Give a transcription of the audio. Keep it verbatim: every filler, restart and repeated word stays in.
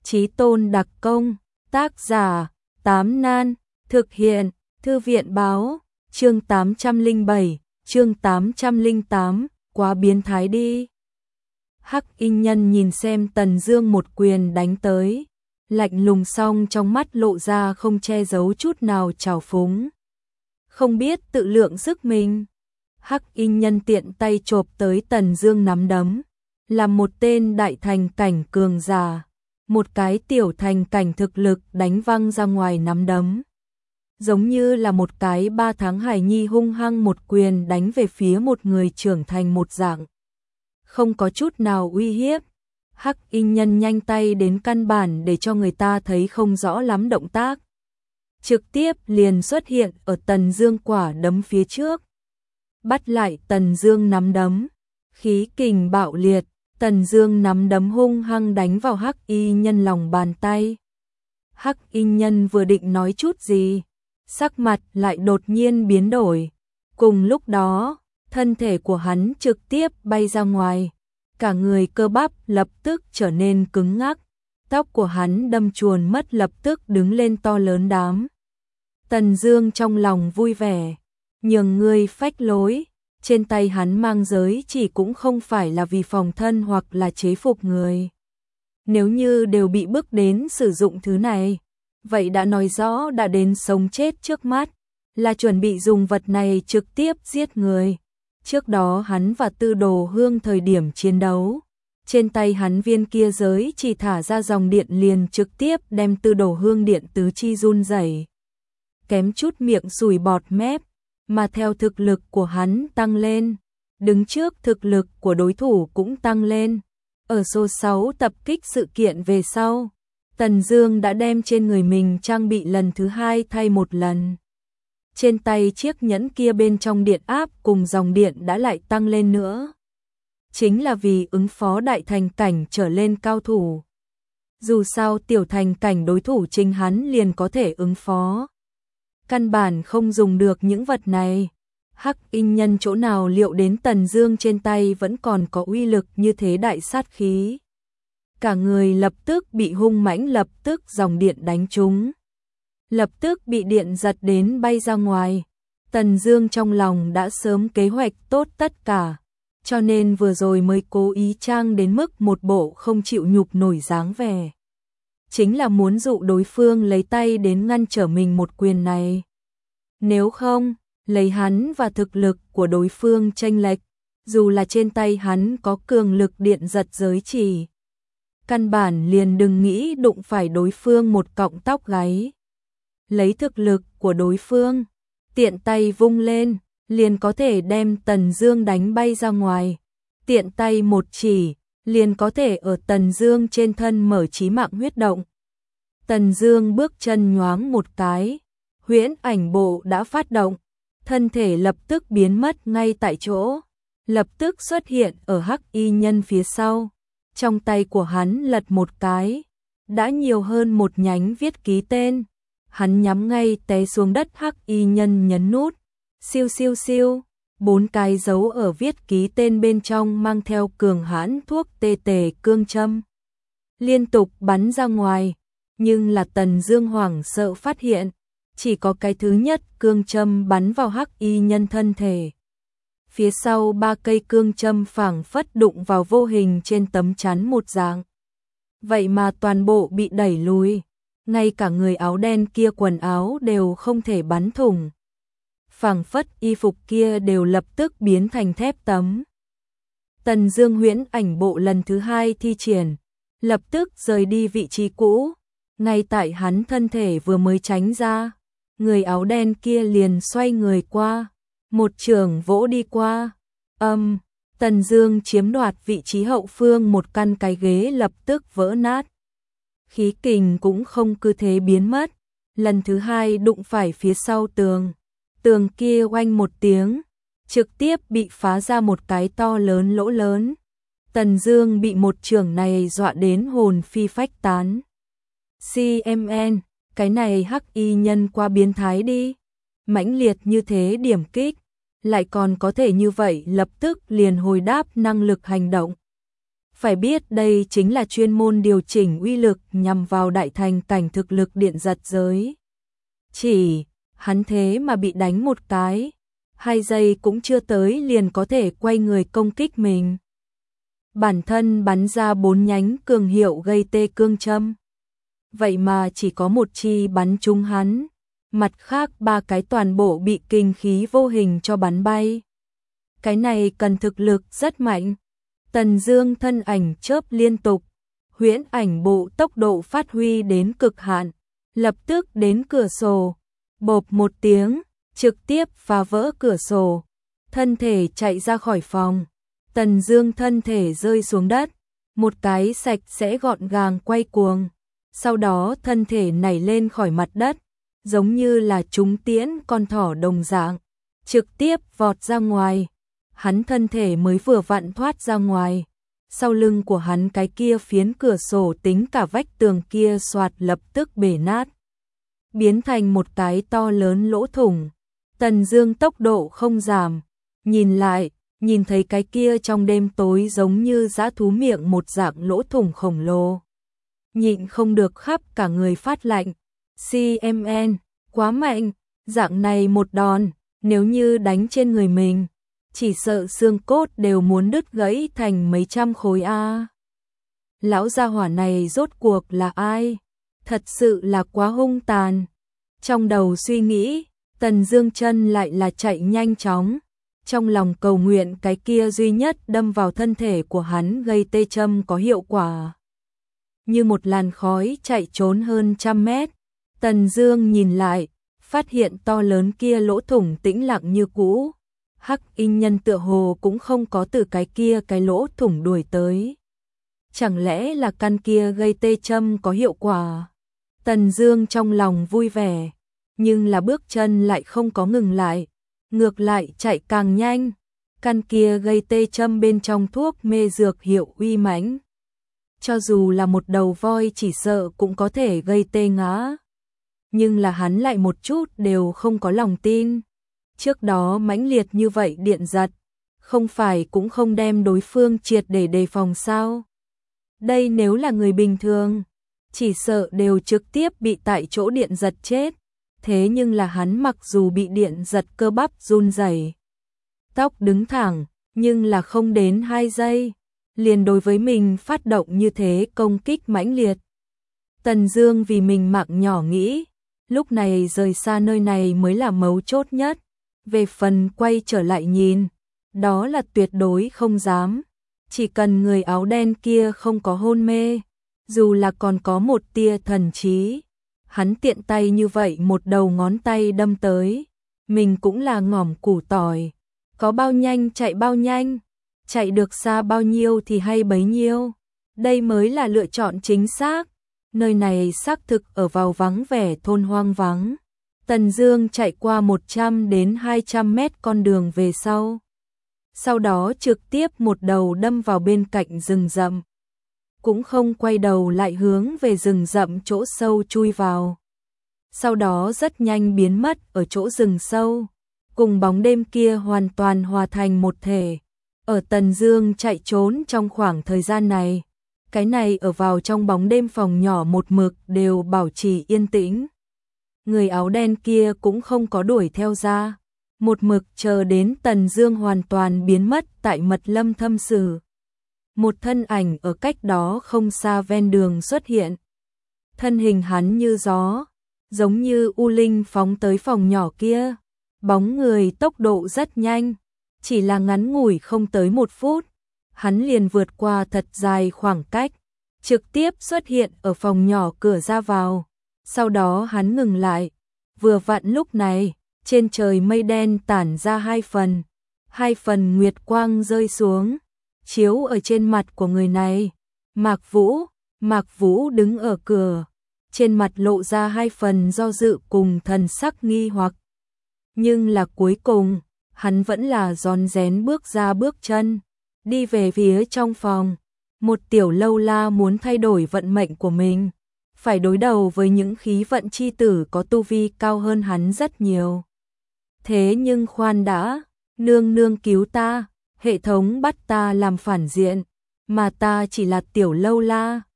Chí Tôn đặc công, tác giả, Tám Nan, thực hiện, Thư viện báo, chương tám trăm lẻ bảy, chương tám trăm lẻ tám, quá biến thái đi. Hắc Y Nhân nhìn xem Tần Dương một quyền đánh tới, lạnh lùng song trong mắt lộ ra không che giấu chút nào trào phúng. Không biết tự lượng sức mình. Hắc Y Nhân tiện tay chộp tới Tần Dương nắm đấm, là một tên đại thành cảnh cường giả, một cái tiểu thành cảnh thực lực đánh văng ra ngoài nắm đấm. Giống như là một cái ba tháng hài nhi hung hăng một quyền đánh về phía một người trưởng thành một dạng. Không có chút nào uy hiếp. Hắc Y Nhân nhanh tay đến căn bản để cho người ta thấy không rõ lắm động tác. Trực tiếp liền xuất hiện ở Tần Dương quả đấm phía trước. Bắt lại Tần Dương nắm đấm. Khí kình bạo liệt, Tần Dương nắm đấm hung hăng đánh vào Hắc Y Nhân lòng bàn tay. Hắc Y Nhân vừa định nói chút gì, sắc mặt lại đột nhiên biến đổi. Cùng lúc đó, thân thể của hắn trực tiếp bay ra ngoài, cả người cơ bắp lập tức trở nên cứng ngắc, tóc của hắn đâm chuồn mất lập tức đứng lên to lớn đám. Tần Dương trong lòng vui vẻ, nhường ngươi phách lối, trên tay hắn mang giới chỉ cũng không phải là vì phòng thân hoặc là chế phục người. Nếu như đều bị bức đến sử dụng thứ này, vậy đã nói rõ đã đến sống chết trước mắt, là chuẩn bị dùng vật này trực tiếp giết người. Trước đó hắn và Tư Đồ Hương thời điểm chiến đấu, trên tay hắn viên kia giới chỉ thả ra dòng điện liền trực tiếp đem Tư Đồ Hương điện tứ chi run rẩy, kém chút miệng sùi bọt mép. Mà theo thực lực của hắn tăng lên, đứng trước thực lực của đối thủ cũng tăng lên. Ở số sáu tập kích sự kiện về sau, Tần Dương đã đem trên người mình trang bị lần thứ hai thay một lần. Trên tay chiếc nhẫn kia bên trong điện áp cùng dòng điện đã lại tăng lên nữa. Chính là vì ứng phó đại thành cảnh trở lên cao thủ. Dù sao tiểu thành cảnh đối thủ chính hắn liền có thể ứng phó. Căn bản không dùng được những vật này. Hắc Y Nhân chỗ nào liệu đến Tần Dương trên tay vẫn còn có uy lực như thế đại sát khí. Cả người lập tức bị hung mãnh lập tức dòng điện đánh trúng. Lập tức bị điện giật đến bay ra ngoài. Tần Dương trong lòng đã sớm kế hoạch tốt tất cả, cho nên vừa rồi mới cố ý trang đến mức một bộ không chịu nhục nổi dáng vẻ. Chính là muốn dụ đối phương lấy tay đến ngăn trở mình một quyền này. Nếu không, lấy hắn và thực lực của đối phương chênh lệch, dù là trên tay hắn có cường lực điện giật giới chỉ, căn bản liền đừng nghĩ đụng phải đối phương một cọng tóc gáy. Lấy thực lực của đối phương, tiện tay vung lên, liền có thể đem Tần Dương đánh bay ra ngoài. Tiện tay một chỉ, liền có thể ở Tần Dương trên thân mở chí mạng huyết động. Tần Dương bước chân nhoáng một cái, huyễn ảnh bộ đã phát động, thân thể lập tức biến mất ngay tại chỗ, lập tức xuất hiện ở Hắc Y Nhân phía sau. Trong tay của hắn lật một cái, đã nhiều hơn một nhánh viết ký tên. Hắn nhắm ngay té xuống đất Hắc Y Nhân nhấn nút, siêu siêu siêu, bốn cái dấu ở viết ký tên bên trong mang theo cường hãn thuốc tê tề cương châm, liên tục bắn ra ngoài. Nhưng là Tần Dương hoảng sợ phát hiện, chỉ có cái thứ nhất cương châm bắn vào Hắc Y Nhân thân thể. Phía sau ba cây cương châm phảng phất đụng vào vô hình trên tấm chắn một dạng. Vậy mà toàn bộ bị đẩy lùi, ngay cả người áo đen kia quần áo đều không thể bắn thủng. Phảng phất y phục kia đều lập tức biến thành thép tấm. Tần Dương huyễn ảnh bộ lần thứ hai thi triển, lập tức rời đi vị trí cũ. Ngay tại hắn thân thể vừa mới tránh ra, người áo đen kia liền xoay người qua, một chưởng vỗ đi qua. Âm, um, Tần Dương chiếm đoạt vị trí hậu phương một căn cái ghế lập tức vỡ nát. Khí kình cũng không cứ thế biến mất, lần thứ hai đụng phải phía sau tường. Tường kia oanh một tiếng, trực tiếp bị phá ra một cái to lớn lỗ lớn. Tần Dương bị một chưởng này dọa đến hồn phi phách tán. xê em en, cái này Hắc Y Nhân qua biến thái đi. Mãnh liệt như thế điểm kích, lại còn có thể như vậy lập tức liền hồi đáp năng lực hành động. Phải biết đây chính là chuyên môn điều chỉnh uy lực nhằm vào đại thành cảnh thực lực điện giật giới. Chỉ, hắn thế mà bị đánh một cái, hai giây cũng chưa tới liền có thể quay người công kích mình. Bản thân bắn ra bốn nhánh cường hiệu gây tê cương châm. Vậy mà chỉ có một chi bắn trúng hắn, mặt khác ba cái toàn bộ bị kinh khí vô hình cho bắn bay. Cái này cần thực lực rất mạnh. Tần Dương thân ảnh chớp liên tục, huyễn ảnh bộ tốc độ phát huy đến cực hạn, lập tức đến cửa sổ, bộp một tiếng, trực tiếp phá vỡ cửa sổ, thân thể chạy ra khỏi phòng. Tần Dương thân thể rơi xuống đất, một cái sạch sẽ gọn gàng quay cuồng, sau đó thân thể nảy lên khỏi mặt đất, giống như là trúng tiễn con thỏ đồng dạng, trực tiếp vọt ra ngoài. Hắn thân thể mới vừa vặn thoát ra ngoài, sau lưng của hắn cái kia phiến cửa sổ tính cả vách tường kia xoạt lập tức bể nát, biến thành một cái to lớn lỗ thủng. Tần Dương tốc độ không giảm, nhìn lại, nhìn thấy cái kia trong đêm tối giống như dã thú miệng một dạng lỗ thủng khổng lồ. Nhịn không được khắp cả người phát lạnh. xê em en, quá mạnh, dạng này một đòn, nếu như đánh trên người mình, chỉ sợ xương cốt đều muốn đứt gãy thành mấy trăm khối a. Lão gia hỏa này rốt cuộc là ai? Thật sự là quá hung tàn. Trong đầu suy nghĩ, Tần Dương chân lại là chạy nhanh chóng, trong lòng cầu nguyện cái kia duy nhất đâm vào thân thể của hắn gây tê châm có hiệu quả. Như một làn khói chạy trốn hơn trăm mét, Tần Dương nhìn lại, phát hiện to lớn kia lỗ thủng tĩnh lặng như cũ. Hắc Y nhân tựa hồ cũng không có từ cái kia cái lỗ thủng đuổi tới. Chẳng lẽ là căn kia gây tê châm có hiệu quả? Tần Dương trong lòng vui vẻ, nhưng là bước chân lại không có ngừng lại, ngược lại chạy càng nhanh. Căn kia gây tê châm bên trong thuốc mê dược hiệu uy mãnh, cho dù là một đầu voi chỉ sợ cũng có thể gây tê ngã. Nhưng là hắn lại một chút đều không có lòng tin. Trước đó mãnh liệt như vậy điện giật, không phải cũng không đem đối phương triệt để đề phòng sao? Đây nếu là người bình thường, chỉ sợ đều trực tiếp bị tại chỗ điện giật chết. Thế nhưng là hắn mặc dù bị điện giật cơ bắp run rẩy, tóc đứng thẳng, nhưng là không đến hai giây, liền đối với mình phát động như thế công kích mãnh liệt. Tần Dương vì mình mạng nhỏ nghĩ, lúc này rời xa nơi này mới là mấu chốt nhất. Về phần quay trở lại nhìn, đó là tuyệt đối không dám. Chỉ cần người áo đen kia không có hôn mê, dù là còn có một tia thần trí, hắn tiện tay như vậy một đầu ngón tay đâm tới, mình cũng là ngỏm củ tỏi, có bao nhanh chạy bao nhanh, chạy được xa bao nhiêu thì hay bấy nhiêu. Đây mới là lựa chọn chính xác. Nơi này xác thực ở vào vắng vẻ thôn hoang vắng. Tần Dương chạy qua một trăm đến hai trăm mét con đường về sau, sau đó trực tiếp một đầu đâm vào bên cạnh rừng rậm, cũng không quay đầu lại hướng về rừng rậm chỗ sâu chui vào. Sau đó rất nhanh biến mất ở chỗ rừng sâu, cùng bóng đêm kia hoàn toàn hòa thành một thể. Ở Tần Dương chạy trốn trong khoảng thời gian này, cái này ở vào trong bóng đêm phòng nhỏ một mực đều bảo trì yên tĩnh. Người áo đen kia cũng không có đuổi theo ra, một mực chờ đến Tần Dương hoàn toàn biến mất tại mật lâm thâm sử. Một thân ảnh ở cách đó không xa ven đường xuất hiện. Thân hình hắn như gió, giống như u linh phóng tới phòng nhỏ kia. Bóng người tốc độ rất nhanh, chỉ là ngắn ngủi không tới một phút, hắn liền vượt qua thật dài khoảng cách, trực tiếp xuất hiện ở phòng nhỏ cửa ra vào. Sau đó hắn ngừng lại, vừa vặn lúc này, trên trời mây đen tản ra hai phần, hai phần nguyệt quang rơi xuống, chiếu ở trên mặt của người này. Mạc Vũ, Mạc Vũ đứng ở cửa, trên mặt lộ ra hai phần do dự cùng thần sắc nghi hoặc. Nhưng là cuối cùng, hắn vẫn là rón rén bước ra bước chân, đi về phía trong phòng. Một tiểu lâu la muốn thay đổi vận mệnh của mình, phải đối đầu với những khí vận chi tử có tu vi cao hơn hắn rất nhiều. Thế nhưng khoan đã, nương nương cứu ta, hệ thống bắt ta làm phản diện, mà ta chỉ là tiểu lâu la.